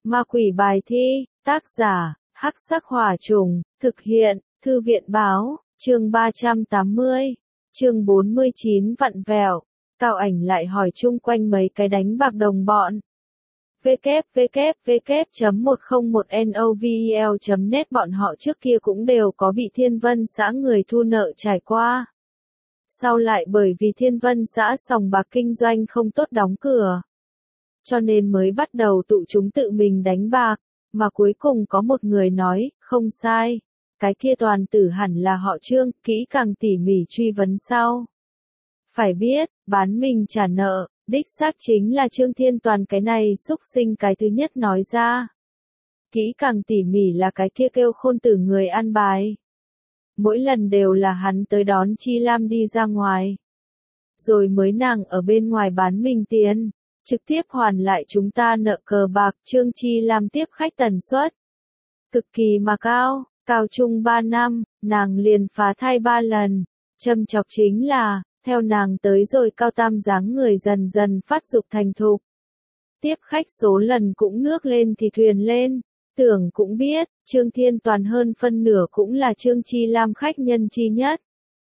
Ma quỷ bài thi, tác giả, Hắc Sắc Hỏa Trùng, thực hiện, Thư viện báo, chương 380, chương 49 vặn vẹo. Cao Ảnh lại hỏi chung quanh mấy cái đánh bạc đồng bọn. www.101novel.net bọn họ trước kia cũng đều có bị Thiên Vân xã người thu nợ trải qua. Sau lại bởi vì Thiên Vân xã sòng bạc kinh doanh không tốt đóng cửa, cho nên mới bắt đầu tụ chúng tự mình đánh bạc, mà cuối cùng có một người nói, không sai, cái kia toàn tử hẳn là họ Trương, kỹ càng tỉ mỉ truy vấn sau. Phải biết, bán mình trả nợ, đích xác chính là Trương Thiên Toàn cái này xúc sinh cái thứ nhất nói ra. Kỹ càng tỉ mỉ là cái kia kêu Khôn Tử người an bài. Mỗi lần đều là hắn tới đón Chi Lam đi ra ngoài. Rồi mới nàng ở bên ngoài bán mình tiền, trực tiếp hoàn lại chúng ta nợ cờ bạc. Trương Chi Lam tiếp khách tần suất cực kỳ mà cao, cao trung 3 năm, nàng liền phá thai 3 lần. Châm chọc chính là, theo nàng tới rồi cao tam dáng người dần dần phát dục thành thục. Tiếp khách số lần cũng nước lên thì thuyền lên, tưởng cũng biết, Trương Thiên Toàn hơn phân nửa cũng là Trương Chi Lam khách nhân chi nhất.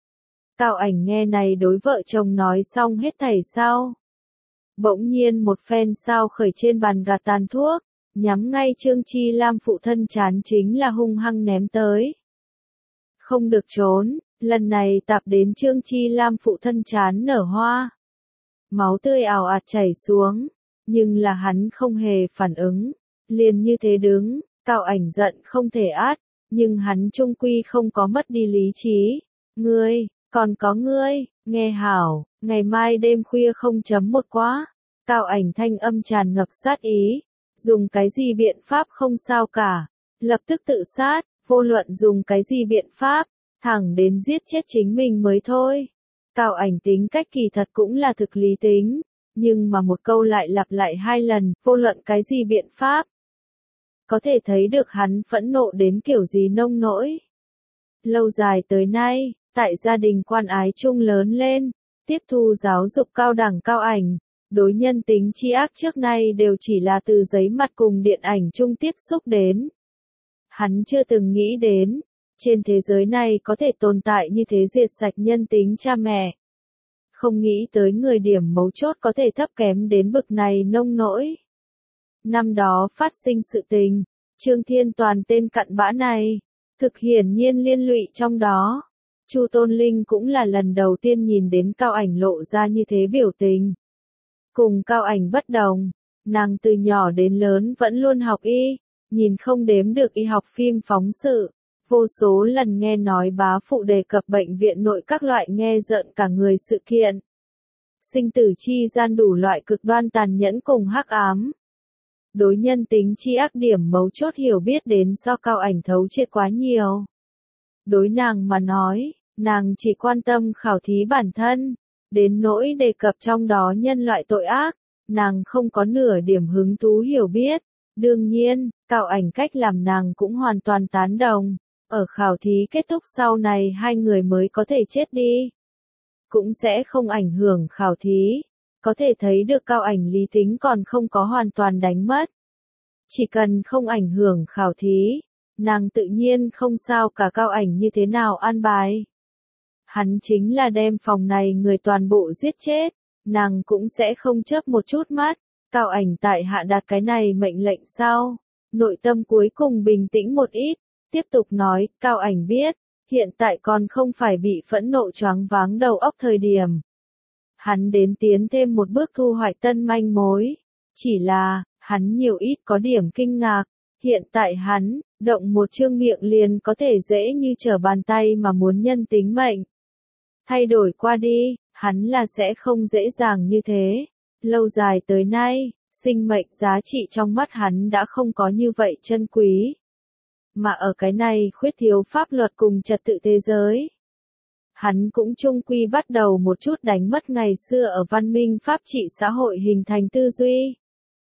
Cao Ảnh nghe này đối vợ chồng nói xong hết thảy sau. Bỗng nhiên một phen sao khởi trên bàn gạt tàn thuốc, nhắm ngay Trương Chi Lam phụ thân chán chính là hung hăng ném tới. Không được trốn, lần này tạp đến Trương Chi Lam phụ thân chán nở hoa. Máu tươi ào ạt chảy xuống, nhưng là hắn không hề phản ứng, liền như thế đứng. Cao Ảnh giận không thể át, nhưng hắn chung quy không có mất đi lý trí. Ngươi, còn có ngươi, nghe hảo, ngày mai đêm khuya 0.1 quá. Cao Ảnh thanh âm tràn ngập sát ý, dùng cái gì biện pháp không sao cả, lập tức tự sát, vô luận dùng cái gì biện pháp, thẳng đến giết chết chính mình mới thôi. Cao Ảnh tính cách kỳ thật cũng là thực lý tính, nhưng mà một câu lại lặp lại 2 lần, vô luận cái gì biện pháp. Có thể thấy được hắn phẫn nộ đến kiểu gì nông nỗi. Lâu dài tới nay, tại gia đình quan ái chung lớn lên, tiếp thu giáo dục cao đẳng Cao Ảnh, đối nhân tính chi ác trước nay đều chỉ là từ giấy mặt cùng điện ảnh chung tiếp xúc đến. Hắn chưa từng nghĩ đến, trên thế giới này có thể tồn tại như thế diệt sạch nhân tính cha mẹ. Không nghĩ tới người điểm mấu chốt có thể thấp kém đến bực này nông nỗi. Năm đó phát sinh sự tình, Trương Thiên Toàn tên cặn bã này, thực hiển nhiên liên lụy trong đó. Chu Tôn Linh cũng là lần đầu tiên nhìn đến Cao Ảnh lộ ra như thế biểu tình. Cùng Cao Ảnh bất đồng, nàng từ nhỏ đến lớn vẫn luôn học y, nhìn không đếm được y học phim phóng sự, vô số lần nghe nói bá phụ đề cập bệnh viện nội các loại nghe rợn cả người sự kiện. Sinh tử chi gian đủ loại cực đoan tàn nhẫn cùng hắc ám. Đối nhân tính chi ác điểm mấu chốt hiểu biết đến do Cao Ảnh thấu triệt quá nhiều. Đối nàng mà nói, nàng chỉ quan tâm khảo thí bản thân, đến nỗi đề cập trong đó nhân loại tội ác, nàng không có nửa điểm hứng thú hiểu biết. Đương nhiên, Cao Ảnh cách làm nàng cũng hoàn toàn tán đồng, ở khảo thí kết thúc sau này 2 người mới có thể chết đi. Cũng sẽ không ảnh hưởng khảo thí. Có thể thấy được Cao Ảnh lý tính còn không có hoàn toàn đánh mất. Chỉ cần không ảnh hưởng khảo thí, nàng tự nhiên không sao cả Cao Ảnh như thế nào an bài. Hắn chính là đem phòng này người toàn bộ giết chết, nàng cũng sẽ không chớp một chút mắt. Cao Ảnh tại hạ đạt cái này mệnh lệnh sau, nội tâm cuối cùng bình tĩnh một ít, tiếp tục nói, Cao Ảnh biết, hiện tại còn không phải bị phẫn nộ choáng váng đầu óc thời điểm. Hắn đến tiến thêm một bước thu hoạch tân manh mối, chỉ là, hắn nhiều ít có điểm kinh ngạc, hiện tại hắn, động một chương miệng liền có thể dễ như trở bàn tay mà muốn nhân tính mệnh. Thay đổi qua đi, hắn là sẽ không dễ dàng như thế. Lâu dài tới nay, sinh mệnh giá trị trong mắt hắn đã không có như vậy chân quý. Mà ở cái này khuyết thiếu pháp luật cùng trật tự thế giới. Hắn cũng chung quy bắt đầu một chút đánh mất ngày xưa ở văn minh pháp trị xã hội hình thành tư duy.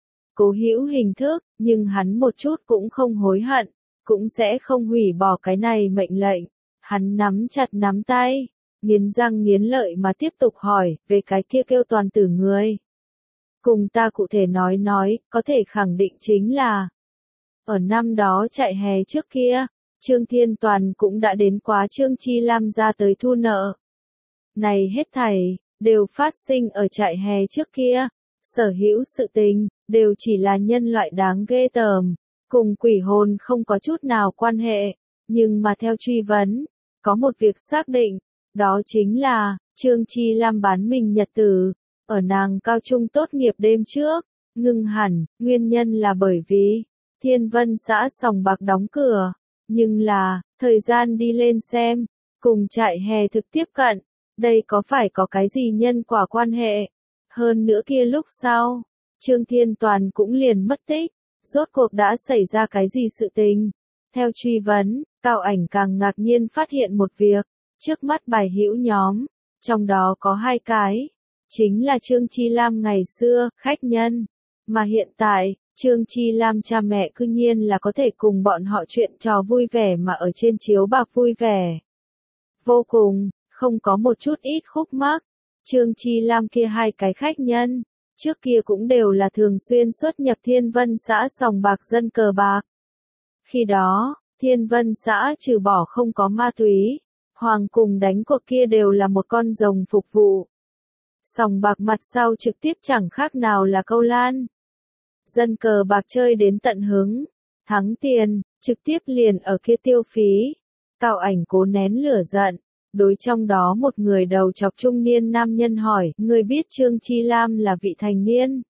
Cố hữu hình thức, nhưng hắn một chút cũng không hối hận, cũng sẽ không hủy bỏ cái này mệnh lệnh. Hắn nắm chặt nắm tay, nghiến răng nghiến lợi mà tiếp tục hỏi về cái kia kêu toàn tử người. Cùng ta cụ thể nói, có thể khẳng định chính là, Ở năm đó chạy hè trước kia, Trương Thiên Toàn cũng đã đến quá Trương Chi Lam ra tới thu nợ. Này hết thảy, đều phát sinh ở chạy hè trước kia, sở hữu sự tình, đều chỉ là nhân loại đáng ghê tởm, cùng quỷ hồn không có chút nào quan hệ, nhưng mà theo truy vấn, có một việc xác định, đó chính là, Trương Chi Lam bán mình nhật tử, ở nàng cao trung tốt nghiệp đêm trước, ngừng hẳn, nguyên nhân là bởi vì, Thiên Vân xã sòng bạc đóng cửa, nhưng là, thời gian đi lên xem, cùng chạy hè thực tiếp cận, đây có phải có cái gì nhân quả quan hệ, hơn nữa kia lúc sau, Trương Thiên Toàn cũng liền mất tích, rốt cuộc đã xảy ra cái gì sự tình, theo truy vấn, Cao Ảnh càng ngạc nhiên phát hiện một việc, trước mắt bài hữu nhóm, trong đó có 2 cái, chính là Trương Chi Lam ngày xưa, khách nhân, mà hiện tại, Trương Chi Lam cha mẹ cư nhiên là có thể cùng bọn họ chuyện trò vui vẻ mà ở trên chiếu bạc vui vẻ. Vô cùng, không có một chút ít khúc mắc, Trương Chi Lam kia 2 cái khách nhân, trước kia cũng đều là thường xuyên xuất nhập Thiên Vân xã sòng bạc dân cờ bạc. Khi đó, Thiên Vân xã trừ bỏ không có ma túy, hoàng cùng đánh cuộc kia đều là một con rồng phục vụ. Sòng bạc mặt sau trực tiếp chẳng khác nào là câu lan. Dân cờ bạc chơi đến tận hứng, thắng tiền, trực tiếp liền ở kia tiêu phí. Cao Ảnh cố nén lửa giận, đối trong đó một người đầu chọc trung niên nam nhân hỏi, người biết Trương Chi Lam là vị thành niên?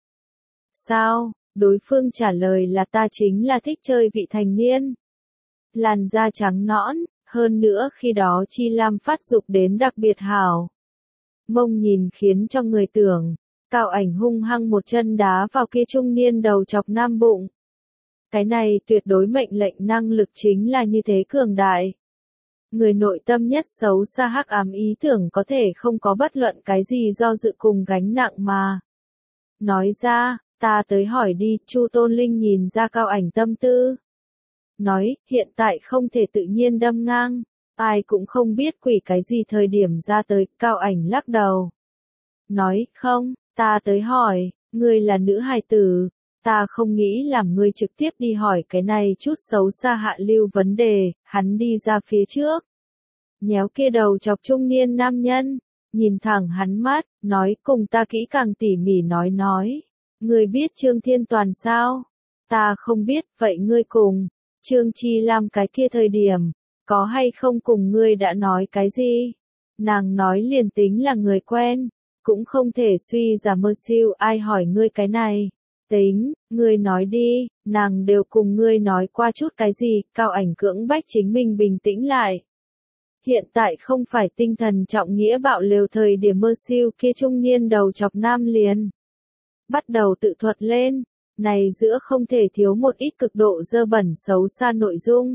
Sao? Đối phương trả lời là ta chính là thích chơi vị thành niên. Làn da trắng nõn, hơn nữa khi đó Chi Lam phát dục đến đặc biệt hảo. Mông nhìn khiến cho người tưởng, Cao Ảnh hung hăng một chân đá vào kia trung niên đầu chọc nam bụng. Cái này tuyệt đối mệnh lệnh năng lực chính là như thế cường đại. Người nội tâm nhất xấu xa hắc ám ý tưởng có thể không có bất luận cái gì do dự cùng gánh nặng mà. Nói ra, ta tới hỏi đi, Chu Tôn Linh nhìn ra Cao Ảnh tâm tư. Nói, hiện tại không thể tự nhiên đâm ngang, ai cũng không biết quỷ cái gì thời điểm ra tới, Cao Ảnh lắc đầu. Nói, không, ta tới hỏi, ngươi là nữ hài tử, ta không nghĩ làm ngươi trực tiếp đi hỏi cái này chút xấu xa hạ lưu vấn đề, hắn đi ra phía trước. Nhéo kia đầu chọc trung niên nam nhân, nhìn thẳng hắn mắt, nói cùng ta kỹ càng tỉ mỉ nói. Ngươi biết Trương Thiên Toàn sao? Ta không biết, vậy ngươi cùng Trương Chi Lam cái kia thời điểm, có hay không cùng ngươi đã nói cái gì? Nàng nói liền tính là người quen, cũng không thể suy giả mơ siêu, ai hỏi ngươi cái này. Tính, ngươi nói đi, nàng đều cùng ngươi nói qua chút cái gì, Cao Ảnh cưỡng bách chính mình bình tĩnh lại. Hiện tại không phải tinh thần trọng nghĩa bạo lều thời điểm mơ siêu kia trung niên đầu chọc nam liền. Bắt đầu tự thuật lên, này giữa không thể thiếu một ít cực độ dơ bẩn xấu xa nội dung.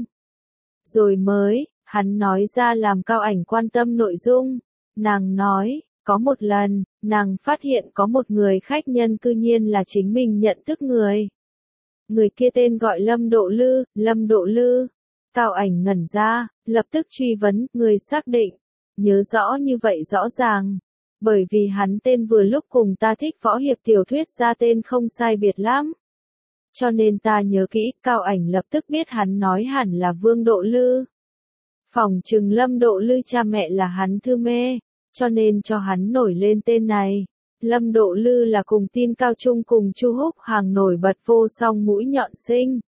Rồi mới, hắn nói ra làm Cao Ảnh quan tâm nội dung, nàng nói, có một lần, nàng phát hiện có một người khách nhân cư nhiên là chính mình nhận thức người. Người kia tên gọi Lâm Độ Lư. Cao Ảnh ngẩn ra, lập tức truy vấn, người xác định, nhớ rõ như vậy rõ ràng. Bởi vì hắn tên vừa lúc cùng ta thích võ hiệp tiểu thuyết ra tên không sai biệt lắm. Cho nên ta nhớ kỹ, Cao Ảnh lập tức biết hắn nói hẳn là Vương Độ Lư. Phỏng chừng Lâm Độ Lư cha mẹ là hắn thư mê, cho nên cho hắn nổi lên tên này. Lâm Độ Lư là cùng tin cao trung cùng Chu Húc Hàng nổi bật vô song mũi nhọn sinh.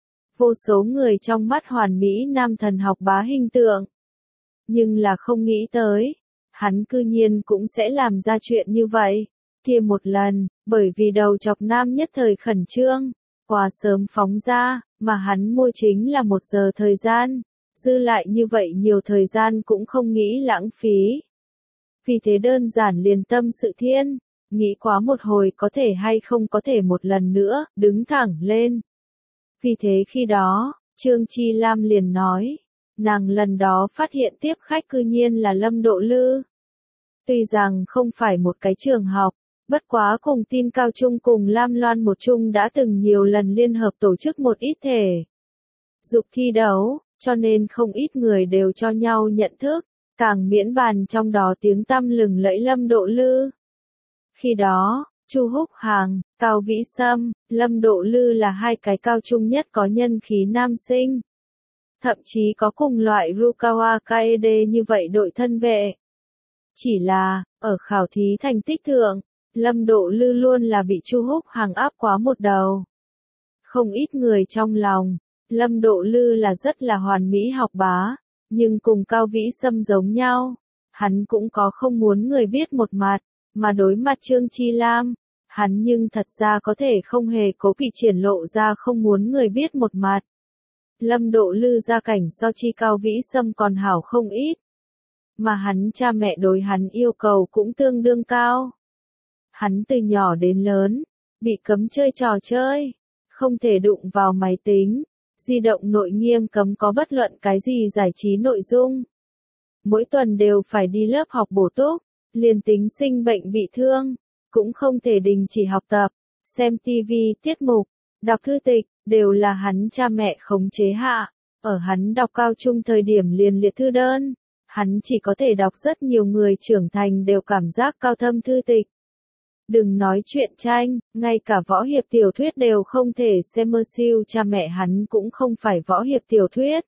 Vô số người trong mắt hoàn mỹ nam thần học bá hình tượng. Nhưng là không nghĩ tới, hắn cư nhiên cũng sẽ làm ra chuyện như vậy. Kia một lần, bởi vì đầu chọc nam nhất thời khẩn trương, quà sớm phóng ra, mà hắn mua chính là 1 giờ thời gian. Dư lại như vậy nhiều thời gian cũng không nghĩ lãng phí. Vì thế đơn giản liền tâm sự thiên, nghĩ quá một hồi có thể hay không có thể một lần nữa, đứng thẳng lên. Vì thế khi đó, Trương Chi Lam liền nói, nàng lần đó phát hiện tiếp khách cư nhiên là Lâm Độ Lư. Tuy rằng không phải một cái trường học, bất quá cùng tin cao trung cùng Lam Loan một chung đã từng nhiều lần liên hợp tổ chức một ít thể dục thi đấu, cho nên không ít người đều cho nhau nhận thức, càng miễn bàn trong đó tiếng tăm lừng lẫy Lâm Độ Lư. Khi đó, Chu Húc Hằng, Cao Vĩ Sâm, Lâm Độ Lư là hai cái cao trung nhất có nhân khí nam sinh. Thậm chí có cùng loại Rukawa Kaede như vậy đội thân vệ. Chỉ là, ở khảo thí thành tích thượng, Lâm Độ Lư luôn là bị Chu Húc Hằng áp quá một đầu. Không ít người trong lòng, Lâm Độ Lư là rất là hoàn mỹ học bá, nhưng cùng Cao Vĩ Sâm giống nhau, hắn cũng có không muốn người biết một mặt, mà đối mặt Trương Chi Lam, hắn nhưng thật ra có thể không hề cố kỵ triển lộ ra không muốn người biết một mặt. Lâm Độ Lư gia cảnh so chi Cao Vĩ Sâm còn hảo không ít, mà hắn cha mẹ đối hắn yêu cầu cũng tương đương cao. Hắn từ nhỏ đến lớn, bị cấm chơi trò chơi, không thể đụng vào máy tính, di động nội nghiêm cấm có bất luận cái gì giải trí nội dung. Mỗi tuần đều phải đi lớp học bổ túc, liền tính sinh bệnh bị thương, cũng không thể đình chỉ học tập, xem TV, tiết mục, đọc thư tịch, đều là hắn cha mẹ khống chế hạ. Ở hắn đọc cao trung thời điểm liền liệt thư đơn, hắn chỉ có thể đọc rất nhiều người trưởng thành đều cảm giác cao thâm thư tịch. Đừng nói chuyện tranh, ngay cả võ hiệp tiểu thuyết đều không thể xem, mơ siêu cha mẹ hắn cũng không phải võ hiệp tiểu thuyết.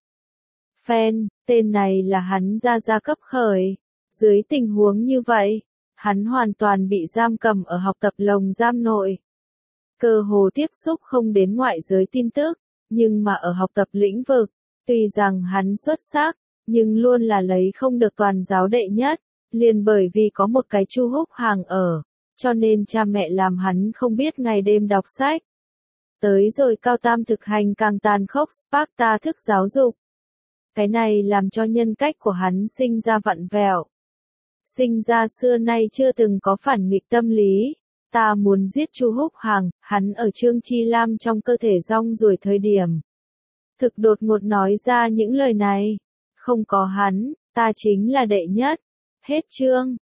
Fan, tên này là hắn gia cấp khởi. Dưới tình huống như vậy, hắn hoàn toàn bị giam cầm ở học tập lồng giam nội. Cơ hồ tiếp xúc không đến ngoại giới tin tức, nhưng mà ở học tập lĩnh vực, tuy rằng hắn xuất sắc, nhưng luôn là lấy không được toàn giáo đệ nhất, liền bởi vì có một cái Chu Húc Hằng ở, cho nên cha mẹ làm hắn không biết ngày đêm đọc sách. Tới rồi cao tam thực hành càng tàn khốc Sparta thức giáo dục. Cái này làm cho nhân cách của hắn sinh ra vặn vẹo. Sinh ra xưa nay chưa từng có phản nghịch tâm lý. Ta muốn giết Chu Húc Hằng, hắn ở Trương Chi Lam trong cơ thể rong ruổi thời điểm. Thực đột ngột nói ra những lời này. Không có hắn, ta chính là đệ nhất. Hết chương.